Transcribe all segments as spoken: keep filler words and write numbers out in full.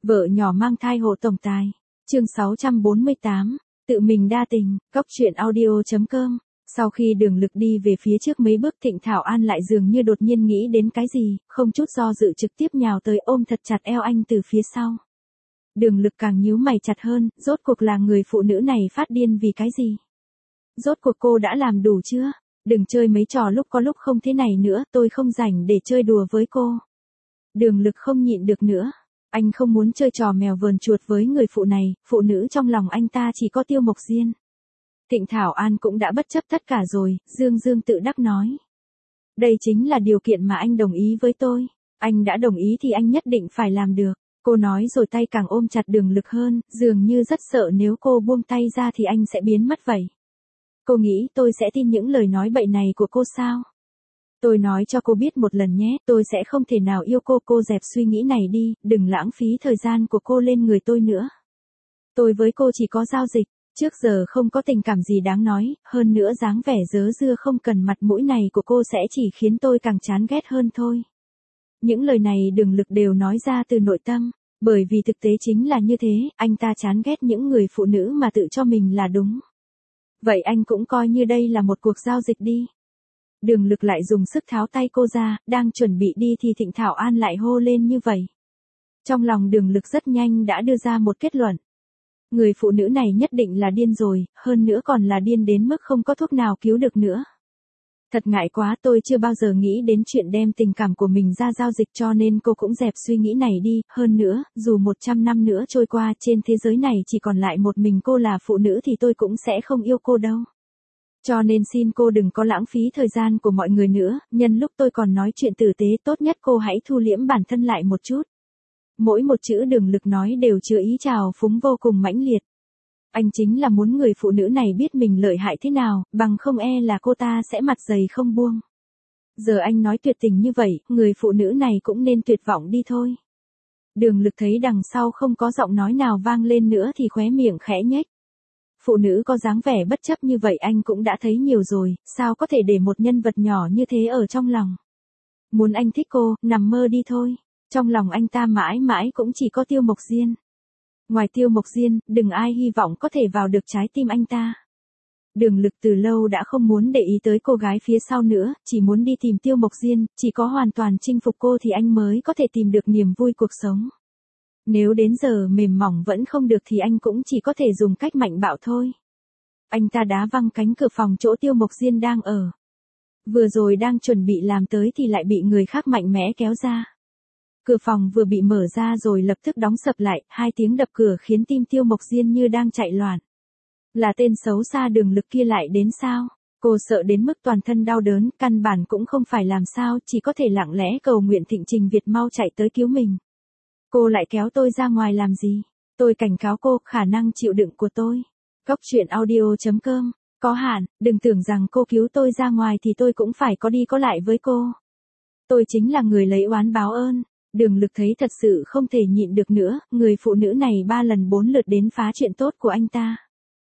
Vợ nhỏ mang thai hộ tổng tài. Chương sáu trăm bốn mươi tám. Tự mình đa tình. Góc truyện audio chấm com. Sau khi Đường Lực đi về phía trước mấy bước, Thịnh Thảo An lại dường như đột nhiên nghĩ đến cái gì, không chút do dự trực tiếp nhào tới ôm thật chặt eo anh từ phía sau. Đường Lực càng nhíu mày chặt hơn, rốt cuộc là người phụ nữ này phát điên vì cái gì? Rốt cuộc cô đã làm đủ chưa? Đừng chơi mấy trò lúc có lúc không thế này nữa, tôi không rảnh để chơi đùa với cô. Đường Lực không nhịn được nữa. Anh không muốn chơi trò mèo vờn chuột với người phụ này, phụ nữ trong lòng anh ta chỉ có Tiêu Mộc Diên. Thịnh Thảo An cũng đã bất chấp tất cả rồi, dương dương tự đắc nói. Đây chính là điều kiện mà anh đồng ý với tôi. Anh đã đồng ý thì anh nhất định phải làm được. Cô nói rồi tay càng ôm chặt Đường Lực hơn, dường như rất sợ nếu cô buông tay ra thì anh sẽ biến mất vậy. Cô nghĩ tôi sẽ tin những lời nói bậy này của cô sao? Tôi nói cho cô biết một lần nhé, tôi sẽ không thể nào yêu cô. Cô dẹp suy nghĩ này đi, đừng lãng phí thời gian của cô lên người tôi nữa. Tôi với cô chỉ có giao dịch, trước giờ không có tình cảm gì đáng nói, hơn nữa dáng vẻ dớ dưa không cần mặt mũi này của cô sẽ chỉ khiến tôi càng chán ghét hơn thôi. Những lời này Đường Lực đều nói ra từ nội tâm, bởi vì thực tế chính là như thế, anh ta chán ghét những người phụ nữ mà tự cho mình là đúng. Vậy anh cũng coi như đây là một cuộc giao dịch đi. Đường Lực lại dùng sức tháo tay cô ra, đang chuẩn bị đi thì Thịnh Thảo An lại hô lên như vậy. Trong lòng Đường Lực rất nhanh đã đưa ra một kết luận. Người phụ nữ này nhất định là điên rồi, hơn nữa còn là điên đến mức không có thuốc nào cứu được nữa. Thật ngại quá, tôi chưa bao giờ nghĩ đến chuyện đem tình cảm của mình ra giao dịch, cho nên cô cũng dẹp suy nghĩ này đi. Hơn nữa, dù một trăm năm nữa trôi qua trên thế giới này chỉ còn lại một mình cô là phụ nữ thì tôi cũng sẽ không yêu cô đâu. Cho nên xin cô đừng có lãng phí thời gian của mọi người nữa, nhân lúc tôi còn nói chuyện tử tế tốt nhất cô hãy thu liễm bản thân lại một chút. Mỗi một chữ Đường Lực nói đều chứa ý trào phúng vô cùng mãnh liệt. Anh chính là muốn người phụ nữ này biết mình lợi hại thế nào, bằng không e là cô ta sẽ mặt dày không buông. Giờ anh nói tuyệt tình như vậy, người phụ nữ này cũng nên tuyệt vọng đi thôi. Đường Lực thấy đằng sau không có giọng nói nào vang lên nữa thì khóe miệng khẽ nhếch. Phụ nữ có dáng vẻ bất chấp như vậy anh cũng đã thấy nhiều rồi, sao có thể để một nhân vật nhỏ như thế ở trong lòng. Muốn anh thích cô, nằm mơ đi thôi. Trong lòng anh ta mãi mãi cũng chỉ có Tiêu Mộc Diên. Ngoài Tiêu Mộc Diên, đừng ai hy vọng có thể vào được trái tim anh ta. Đường Lực từ lâu đã không muốn để ý tới cô gái phía sau nữa, chỉ muốn đi tìm Tiêu Mộc Diên, chỉ có hoàn toàn chinh phục cô thì anh mới có thể tìm được niềm vui cuộc sống. Nếu đến giờ mềm mỏng vẫn không được thì anh cũng chỉ có thể dùng cách mạnh bạo thôi. Anh ta đá văng cánh cửa phòng chỗ Tiêu Mộc Diên đang ở. Vừa rồi đang chuẩn bị làm tới thì lại bị người khác mạnh mẽ kéo ra. Cửa phòng vừa bị mở ra rồi lập tức đóng sập lại, hai tiếng đập cửa khiến tim Tiêu Mộc Diên như đang chạy loạn. Là tên xấu xa Đường Lực kia lại đến sao? Cô sợ đến mức toàn thân đau đớn, căn bản cũng không phải làm sao, chỉ có thể lặng lẽ cầu nguyện Thịnh Trình Việt mau chạy tới cứu mình. Cô lại kéo tôi ra ngoài làm gì? Tôi cảnh cáo cô, khả năng chịu đựng của tôi. Góc truyện audio chấm com. Có hạn, đừng tưởng rằng cô cứu tôi ra ngoài thì tôi cũng phải có đi có lại với cô. Tôi chính là người lấy oán báo ơn. Đường Lực thấy thật sự không thể nhịn được nữa, người phụ nữ này ba lần bốn lượt đến phá chuyện tốt của anh ta.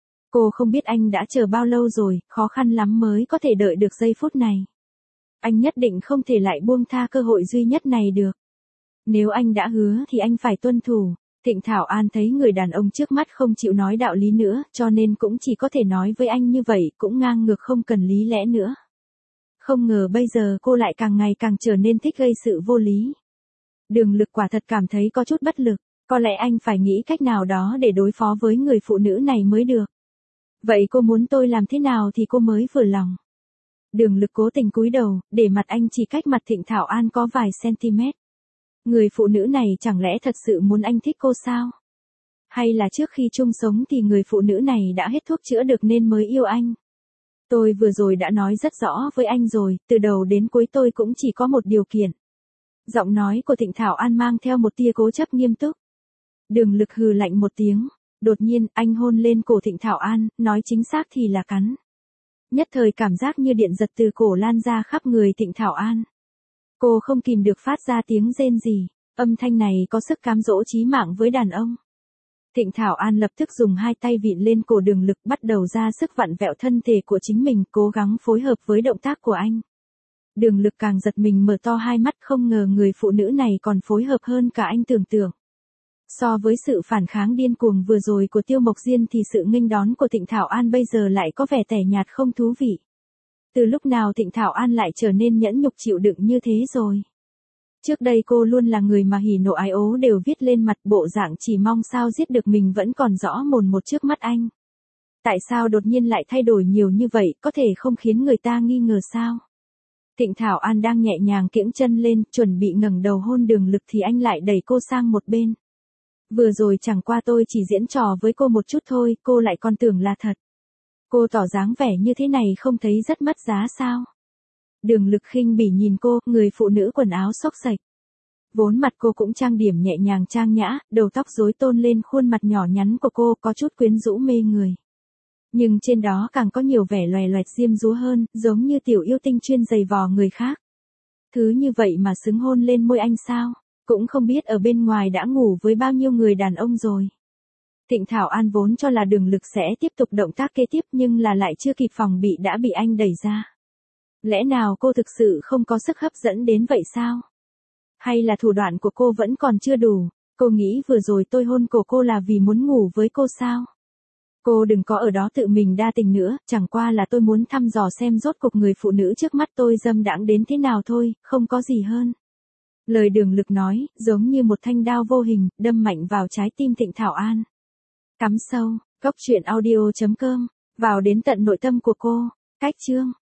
Cô không biết anh đã chờ bao lâu rồi, khó khăn lắm mới có thể đợi được giây phút này. Anh nhất định không thể lại buông tha cơ hội duy nhất này được. Nếu anh đã hứa thì anh phải tuân thủ. Thịnh Thảo An thấy người đàn ông trước mắt không chịu nói đạo lý nữa, cho nên cũng chỉ có thể nói với anh như vậy, cũng ngang ngược không cần lý lẽ nữa. Không ngờ bây giờ cô lại càng ngày càng trở nên thích gây sự vô lý. Đường Lực quả thật cảm thấy có chút bất lực, có lẽ anh phải nghĩ cách nào đó để đối phó với người phụ nữ này mới được. Vậy cô muốn tôi làm thế nào thì cô mới vừa lòng? Đường Lực cố tình cúi đầu, để mặt anh chỉ cách mặt Thịnh Thảo An có vài cm. Người phụ nữ này chẳng lẽ thật sự muốn anh thích cô sao? Hay là trước khi chung sống thì người phụ nữ này đã hết thuốc chữa được nên mới yêu anh? Tôi vừa rồi đã nói rất rõ với anh rồi, từ đầu đến cuối tôi cũng chỉ có một điều kiện. Giọng nói của Thịnh Thảo An mang theo một tia cố chấp nghiêm túc. Đường Lực hừ lạnh một tiếng, đột nhiên anh hôn lên cổ Thịnh Thảo An, nói chính xác thì là cắn. Nhất thời cảm giác như điện giật từ cổ lan ra khắp người Thịnh Thảo An. Cô không kìm được phát ra tiếng rên rỉ, âm thanh này có sức cám dỗ chí mạng với đàn ông. Thịnh Thảo An lập tức dùng hai tay vịn lên cổ Đường Lực, bắt đầu ra sức vặn vẹo thân thể của chính mình, cố gắng phối hợp với động tác của anh. Đường Lực càng giật mình mở to hai mắt, không ngờ người phụ nữ này còn phối hợp hơn cả anh tưởng tượng. So với sự phản kháng điên cuồng vừa rồi của Tiêu Mộc Diên thì sự nghênh đón của Thịnh Thảo An bây giờ lại có vẻ tẻ nhạt không thú vị. Từ lúc nào Thịnh Thảo An lại trở nên nhẫn nhục chịu đựng như thế rồi? Trước đây cô luôn là người mà hỉ nộ ái ố đều viết lên mặt, bộ dạng chỉ mong sao giết được mình vẫn còn rõ mồn một trước mắt anh. Tại sao đột nhiên lại thay đổi nhiều như vậy, có thể không khiến người ta nghi ngờ sao? Thịnh Thảo An đang nhẹ nhàng kiễng chân lên, chuẩn bị ngẩng đầu hôn Đường Lực thì anh lại đẩy cô sang một bên. Vừa rồi chẳng qua tôi chỉ diễn trò với cô một chút thôi, cô lại còn tưởng là thật. Cô tỏ dáng vẻ như thế này không thấy rất mất giá sao? Đường Lực khinh bỉ nhìn cô, người phụ nữ quần áo xốc xệch. Vốn mặt cô cũng trang điểm nhẹ nhàng trang nhã, đầu tóc rối tôn lên khuôn mặt nhỏ nhắn của cô có chút quyến rũ mê người. Nhưng trên đó càng có nhiều vẻ loè loẹt diêm dúa hơn, giống như tiểu yêu tinh chuyên giày vò người khác. Thứ như vậy mà xứng hôn lên môi anh sao? Cũng không biết ở bên ngoài đã ngủ với bao nhiêu người đàn ông rồi. Thịnh Thảo An vốn cho là Đường Lực sẽ tiếp tục động tác kế tiếp nhưng là lại chưa kịp phòng bị đã bị anh đẩy ra. Lẽ nào cô thực sự không có sức hấp dẫn đến vậy sao? Hay là thủ đoạn của cô vẫn còn chưa đủ? Cô nghĩ vừa rồi tôi hôn cổ cô là vì muốn ngủ với cô sao? Cô đừng có ở đó tự mình đa tình nữa, chẳng qua là tôi muốn thăm dò xem rốt cuộc người phụ nữ trước mắt tôi dâm đãng đến thế nào thôi, không có gì hơn. Lời Đường Lực nói, giống như một thanh đao vô hình, đâm mạnh vào trái tim Thịnh Thảo An. Cắm sâu, góc truyện audio chấm com, vào đến tận nội tâm của cô. Cách chương